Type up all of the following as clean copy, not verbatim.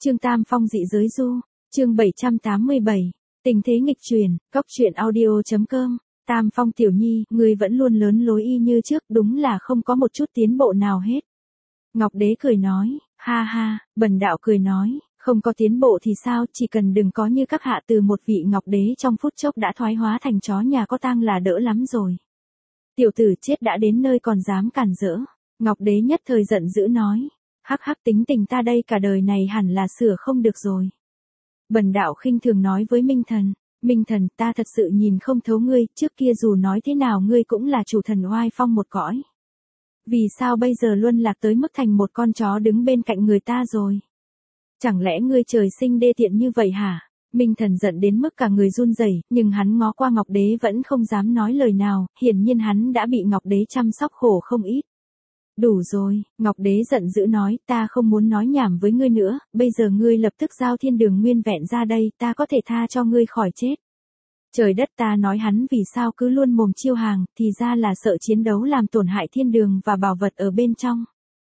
Trương Tam Phong dị giới du, chương 787, tình thế nghịch chuyển, góc truyện audio.com, Tam Phong tiểu nhi, ngươi vẫn luôn lớn lối y như trước, đúng là không có một chút tiến bộ nào hết. Ngọc Đế cười nói, ha ha, Bần đạo cười nói, không có tiến bộ thì sao, chỉ cần đừng có như các hạ từ một vị Ngọc Đế trong phút chốc đã thoái hóa thành chó nhà có tang là đỡ lắm rồi. Tiểu tử chết đã đến nơi còn dám cản rỡ. Ngọc Đế nhất thời giận dữ nói, hắc hắc, tính tình ta đây cả đời này hẳn là sửa không được rồi. Bần đạo khinh thường nói với Minh Thần, Minh Thần, ta thật sự nhìn không thấu ngươi, trước kia dù nói thế nào ngươi cũng là chủ thần oai phong một cõi. Vì sao bây giờ luân lạc tới mức thành một con chó đứng bên cạnh người ta rồi? Chẳng lẽ ngươi trời sinh đê tiện như vậy hả? Minh Thần giận đến mức cả người run rẩy, nhưng hắn ngó qua Ngọc Đế vẫn không dám nói lời nào, hiển nhiên hắn đã bị Ngọc Đế chăm sóc khổ không ít. Đủ rồi, Ngọc Đế giận dữ nói, ta không muốn nói nhảm với ngươi nữa, bây giờ ngươi lập tức giao thiên đường nguyên vẹn ra đây, ta có thể tha cho ngươi khỏi chết. Trời đất, ta nói hắn vì sao cứ luôn mồm chiêu hàng, thì ra là sợ chiến đấu làm tổn hại thiên đường và bảo vật ở bên trong.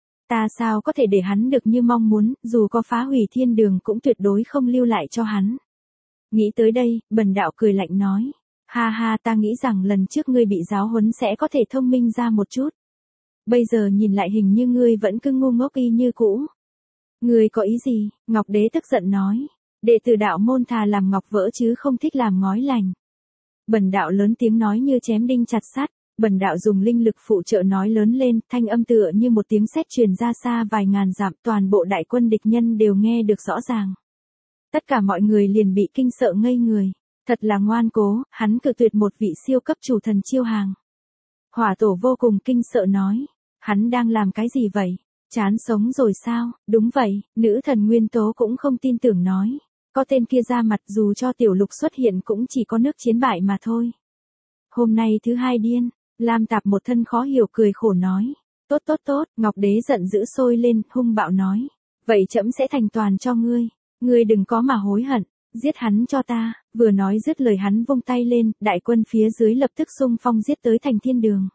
Ta sao có thể để hắn được như mong muốn, dù có phá hủy thiên đường cũng tuyệt đối không lưu lại cho hắn. Nghĩ tới đây, Bần đạo cười lạnh nói, ha ha, ta nghĩ rằng lần trước ngươi bị giáo huấn sẽ có thể thông minh ra một chút. Bây giờ nhìn lại hình như ngươi vẫn cứ ngu ngốc y như cũ. Ngươi có ý gì? Ngọc Đế tức giận nói. Đệ tử đạo môn thà làm ngọc vỡ chứ không thích làm ngói lành. Bần đạo lớn tiếng nói như chém đinh chặt sắt. Bần đạo dùng linh lực phụ trợ nói lớn lên, thanh âm tựa như một tiếng sét truyền ra xa vài ngàn dặm, toàn bộ đại quân địch nhân đều nghe được rõ ràng. Tất cả mọi người liền bị kinh sợ ngây người. Thật là ngoan cố, hắn cự tuyệt một vị siêu cấp chủ thần chiêu hàng. Hỏa Tổ vô cùng kinh sợ nói. Hắn đang làm cái gì vậy? Chán sống rồi sao? Đúng vậy, nữ thần Nguyên Tố cũng không tin tưởng nói. Có tên kia ra mặt dù cho tiểu lục xuất hiện cũng chỉ có nước chiến bại mà thôi. Hôm nay thứ hai điên, Lam Tạp một thân khó hiểu cười khổ nói. Tốt tốt tốt, Ngọc Đế giận dữ sôi lên, hung bạo nói. Vậy trẫm sẽ thành toàn cho ngươi. Ngươi đừng có mà hối hận, giết hắn cho ta. Vừa nói dứt lời hắn vung tay lên, đại quân phía dưới lập tức xung phong giết tới thành thiên đường.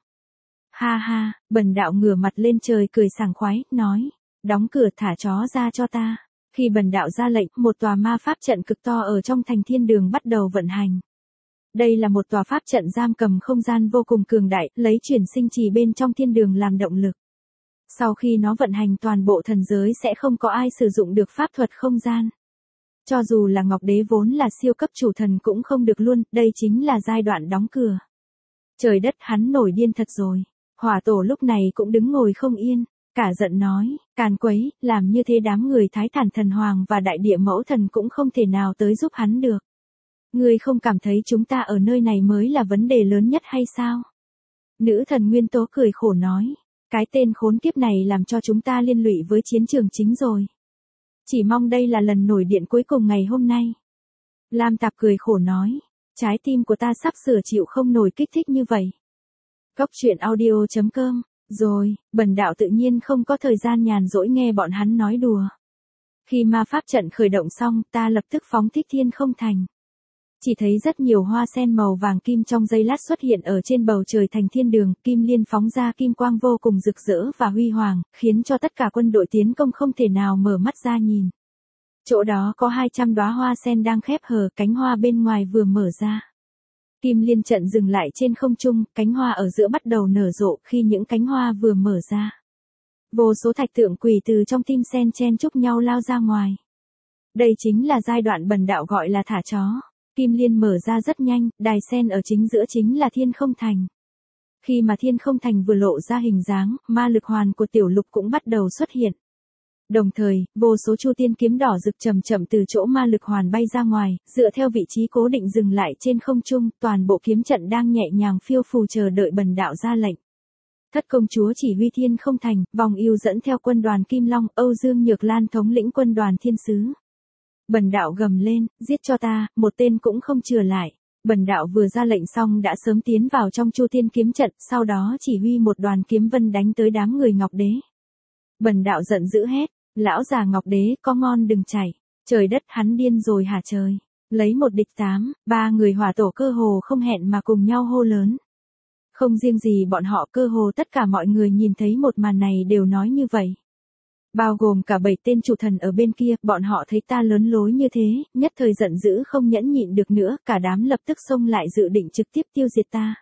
Ha ha, Bần đạo ngửa mặt lên trời cười sảng khoái, nói, đóng cửa thả chó ra cho ta. Khi Bần đạo ra lệnh, một tòa ma pháp trận cực to ở trong thành thiên đường bắt đầu vận hành. Đây là một tòa pháp trận giam cầm không gian vô cùng cường đại, lấy chuyển sinh trì bên trong thiên đường làm động lực. Sau khi nó vận hành toàn bộ thần giới sẽ không có ai sử dụng được pháp thuật không gian. Cho dù là Ngọc Đế vốn là siêu cấp chủ thần cũng không được luôn, đây chính là giai đoạn đóng cửa. Trời đất, hắn nổi điên thật rồi. Hỏa Tổ lúc này cũng đứng ngồi không yên, cả giận nói, càn quấy, làm như thế đám người Thái Thản thần hoàng và đại địa mẫu thần cũng không thể nào tới giúp hắn được. Ngươi không cảm thấy chúng ta ở nơi này mới là vấn đề lớn nhất hay sao? Nữ thần Nguyên Tố cười khổ nói, cái tên khốn kiếp này làm cho chúng ta liên lụy với chiến trường chính rồi. Chỉ mong đây là lần nổi điện cuối cùng ngày hôm nay. Lam Tạp cười khổ nói, trái tim của ta sắp sửa chịu không nổi kích thích như vậy. Góc truyện audio.com, rồi, Bần đạo tự nhiên không có thời gian nhàn rỗi nghe bọn hắn nói đùa. Khi ma pháp trận khởi động xong, ta lập tức phóng thích thiên không thành. Chỉ thấy rất nhiều hoa sen màu vàng kim trong giây lát xuất hiện ở trên bầu trời thành thiên đường, kim liên phóng ra kim quang vô cùng rực rỡ và huy hoàng, khiến cho tất cả quân đội tiến công không thể nào mở mắt ra nhìn. Chỗ đó có 200 đóa hoa sen đang khép hờ, cánh hoa bên ngoài vừa mở ra. Kim liên trận dừng lại trên không trung, cánh hoa ở giữa bắt đầu nở rộ, khi những cánh hoa vừa mở ra. Vô số thạch tượng quỷ từ trong tim sen chen chúc nhau lao ra ngoài. Đây chính là giai đoạn Bần đạo gọi là thả chó. Kim liên mở ra rất nhanh, đài sen ở chính giữa chính là thiên không thành. Khi mà thiên không thành vừa lộ ra hình dáng, ma lực hoàn của tiểu lục cũng bắt đầu xuất hiện. Đồng thời, vô số chu tiên kiếm đỏ rực chậm chậm từ chỗ ma lực hoàn bay ra ngoài, dựa theo vị trí cố định dừng lại trên không trung, toàn bộ kiếm trận đang nhẹ nhàng phiêu phù chờ đợi Bần đạo ra lệnh. Thất công chúa chỉ huy thiên không thành, vòng yêu dẫn theo quân đoàn Kim Long, Âu Dương Nhược Lan thống lĩnh quân đoàn thiên sứ. Bần đạo gầm lên, giết cho ta, một tên cũng không chừa lại. Bần đạo vừa ra lệnh xong đã sớm tiến vào trong chu tiên kiếm trận, sau đó chỉ huy một đoàn kiếm vân đánh tới đám người Ngọc Đế. Bần đạo giận dữ hét, lão già Ngọc Đế, có ngon đừng chạy. Trời đất, hắn điên rồi hả trời. Lấy một địch 8, 3 người Hỏa Tổ cơ hồ không hẹn mà cùng nhau hô lớn. Không riêng gì bọn họ, cơ hồ tất cả mọi người nhìn thấy một màn này đều nói như vậy. Bao gồm cả 7 tên chủ thần ở bên kia, bọn họ thấy ta lớn lối như thế, nhất thời giận dữ không nhẫn nhịn được nữa, cả đám lập tức xông lại dự định trực tiếp tiêu diệt ta.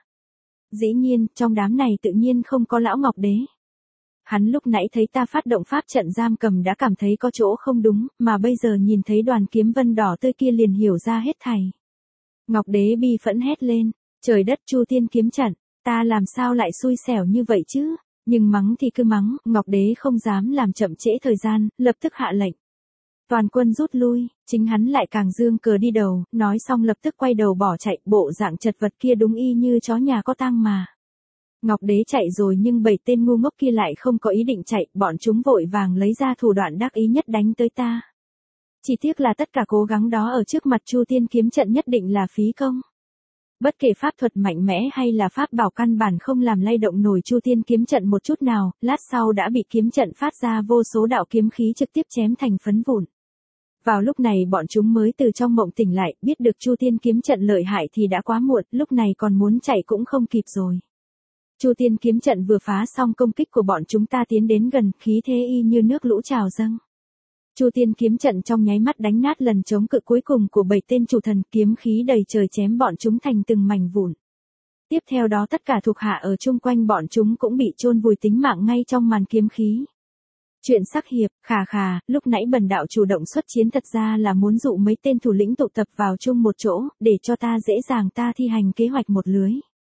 Dĩ nhiên, trong đám này tự nhiên không có lão Ngọc Đế. Hắn lúc nãy thấy ta phát động pháp trận giam cầm đã cảm thấy có chỗ không đúng, mà bây giờ nhìn thấy đoàn kiếm vân đỏ tươi kia liền hiểu ra hết thảy. Ngọc Đế bi phẫn hét lên, trời đất Chu Tiên kiếm trận, ta làm sao lại xui xẻo như vậy chứ? Nhưng mắng thì cứ mắng, Ngọc Đế không dám làm chậm trễ thời gian, lập tức hạ lệnh. Toàn quân rút lui, chính hắn lại càng dương cờ đi đầu, nói xong lập tức quay đầu bỏ chạy, bộ dạng chật vật kia đúng y như chó nhà có tang mà. Ngọc Đế chạy rồi nhưng 7 tên ngu ngốc kia lại không có ý định chạy, bọn chúng vội vàng lấy ra thủ đoạn đắc ý nhất đánh tới ta. Chỉ tiếc là tất cả cố gắng đó ở trước mặt Chu Tiên kiếm trận nhất định là phí công. Bất kể pháp thuật mạnh mẽ hay là pháp bảo căn bản không làm lay động nổi Chu Tiên kiếm trận một chút nào, lát sau đã bị kiếm trận phát ra vô số đạo kiếm khí trực tiếp chém thành phấn vụn. Vào lúc này bọn chúng mới từ trong mộng tỉnh lại, biết được Chu Tiên kiếm trận lợi hại thì đã quá muộn, lúc này còn muốn chạy cũng không kịp rồi. Chu Tiên kiếm trận vừa phá xong công kích của bọn chúng ta tiến đến gần, khí thế y như nước lũ trào dâng. Chu Tiên kiếm trận trong nháy mắt đánh nát lần chống cự cuối cùng của 7 tên chủ thần, kiếm khí đầy trời chém bọn chúng thành từng mảnh vụn. Tiếp theo đó tất cả thuộc hạ ở chung quanh bọn chúng cũng bị chôn vùi tính mạng ngay trong màn kiếm khí. Chuyện sắc hiệp, khà, lúc nãy bần đạo chủ động xuất chiến thật ra là muốn dụ mấy tên thủ lĩnh tụ tập vào chung một chỗ, để cho ta dễ dàng thi hành kế hoạch một lưới.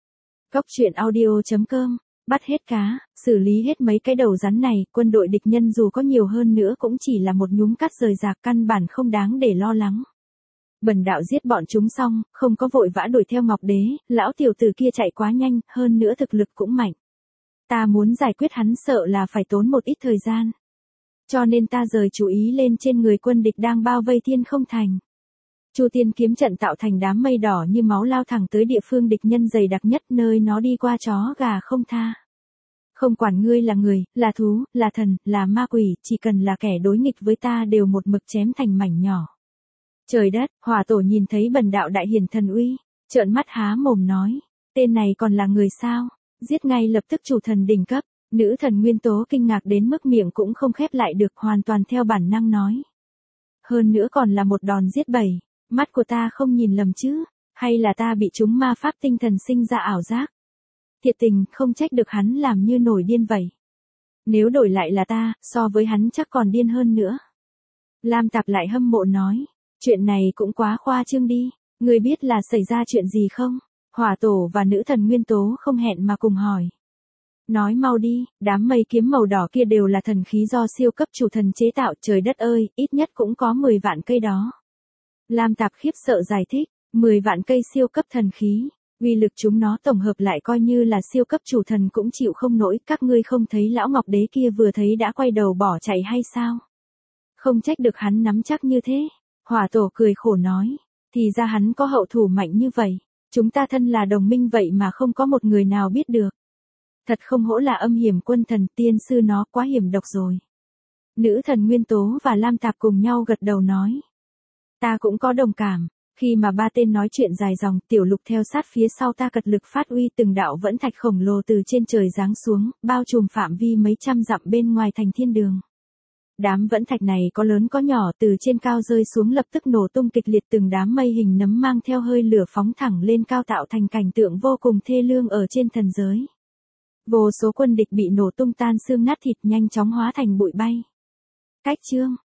Góc truyện audio.com, bắt hết cá, xử lý hết mấy cái đầu rắn này, quân đội địch nhân dù có nhiều hơn nữa cũng chỉ là một nhúm cát rời rạc, căn bản không đáng để lo lắng. Bần đạo giết bọn chúng xong, không có vội vã đuổi theo Ngọc Đế, lão tiểu tử kia chạy quá nhanh, hơn nữa thực lực cũng mạnh. Ta muốn giải quyết hắn sợ là phải tốn một ít thời gian. Cho nên ta rời chú ý lên trên người quân địch đang bao vây Thiên Không Thành. Chu Tiên kiếm trận tạo thành đám mây đỏ như máu lao thẳng tới địa phương địch nhân dày đặc nhất, nơi nó đi qua chó gà không tha. Không quản ngươi là người, là thú, là thần, là ma quỷ, chỉ cần là kẻ đối nghịch với ta đều một mực chém thành mảnh nhỏ. Trời đất, Hỏa Tổ nhìn thấy bần đạo đại hiển thần uy, trợn mắt há mồm nói, tên này còn là người sao? Giết ngay lập tức chủ thần đỉnh cấp. Nữ thần Nguyên Tố kinh ngạc đến mức miệng cũng không khép lại được, hoàn toàn theo bản năng nói. Hơn nữa còn là một đòn giết 7, mắt của ta không nhìn lầm chứ, hay là ta bị chúng ma pháp tinh thần sinh ra ảo giác. Thiệt tình, không trách được hắn làm như nổi điên vậy. Nếu đổi lại là ta, so với hắn chắc còn điên hơn nữa. Lam Tạp lại hâm mộ nói, chuyện này cũng quá khoa trương đi, ngươi biết là xảy ra chuyện gì không? Hỏa Tổ và nữ thần Nguyên Tố không hẹn mà cùng hỏi. Nói mau đi, đám mây kiếm màu đỏ kia đều là thần khí do siêu cấp chủ thần chế tạo, trời đất ơi, ít nhất cũng có 10 vạn cây đó. Lam Tạp khiếp sợ giải thích, 10 vạn cây siêu cấp thần khí, uy lực chúng nó tổng hợp lại coi như là siêu cấp chủ thần cũng chịu không nổi, các ngươi không thấy lão Ngọc Đế kia vừa thấy đã quay đầu bỏ chạy hay sao? Không trách được hắn nắm chắc như thế. Hỏa Tổ cười khổ nói, thì ra hắn có hậu thủ mạnh như vậy, chúng ta thân là đồng minh vậy mà không có một người nào biết được. Thật không hổ là âm hiểm quân thần, tiên sư nó quá hiểm độc rồi. Nữ thần Nguyên Tố và Lam Tạp cùng nhau gật đầu nói. Ta cũng có đồng cảm, khi mà ba tên nói chuyện dài dòng, Tiểu Lục theo sát phía sau ta cật lực phát uy, từng đạo vẫn thạch khổng lồ từ trên trời giáng xuống, bao trùm phạm vi mấy trăm dặm bên ngoài thành thiên đường. Đám vẫn thạch này có lớn có nhỏ, từ trên cao rơi xuống lập tức nổ tung kịch liệt, từng đám mây hình nấm mang theo hơi lửa phóng thẳng lên cao tạo thành cảnh tượng vô cùng thê lương ở trên thần giới. Vô số quân địch bị nổ tung tan xương nát thịt, nhanh chóng hóa thành bụi bay. Cách chương